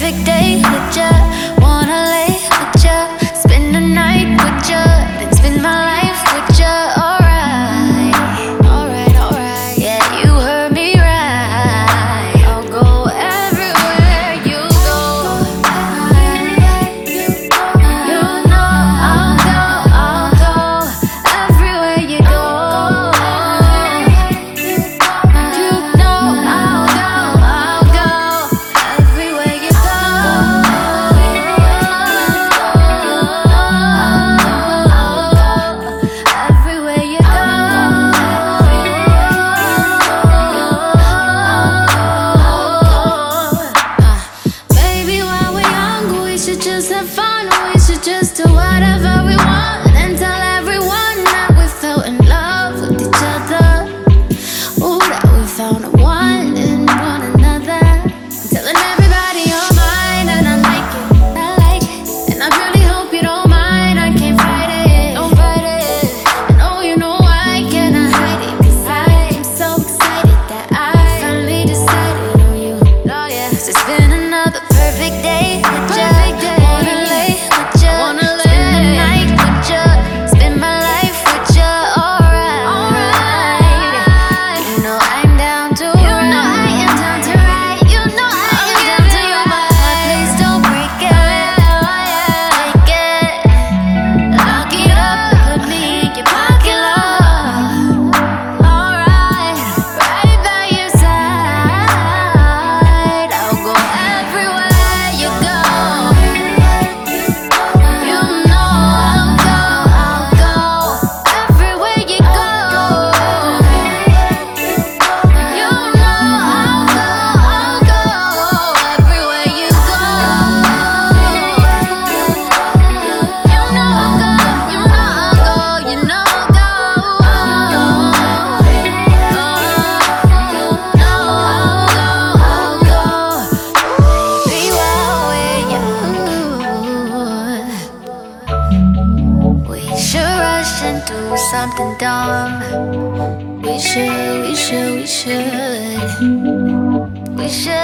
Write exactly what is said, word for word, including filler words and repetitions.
perfect day with ya. Wanna lay with ya, spend the night with ya, then spend my life with ya. Alright, alright, alright. Yeah, you heard me right. I'll go everywhere you go. You know I'll go, I'll go everywhere you go. You know I'll go, I'll go everywhere you go. Everywhere you go. Baby, while we're young, we should just have fun. We should just do whatever we want and tell everyone that we fell in love with each other. Ooh, that we found a one in one another. I'm telling everybody you're mine and I like it, I like it. And I really hope you don't mind, I can't fight it, don't fight it. And oh, you know I cannot hide it, cause I'm so excited that I finally decided on you. Oh yeah, 'cause it's been another perfect day with ya. Wanna lay with ya, spend the night with ya, spend my life with ya. Alright, alright. You know I'm down to You know I am down to ride. You know I am down to your vibe. Please don't break it, take it, lock it up, put me in your pocket, love. Alright, right by your side. I'll go everywhere you go. You know I'll go, I'll go everywhere you go. You know I'll go, I'll go everywhere you go. You know I'll go, you know I'll go, you know I'll go. No, I'll go, I'll go. Be well with you. We should rush and do something dumb. We should, we should, we should. We should.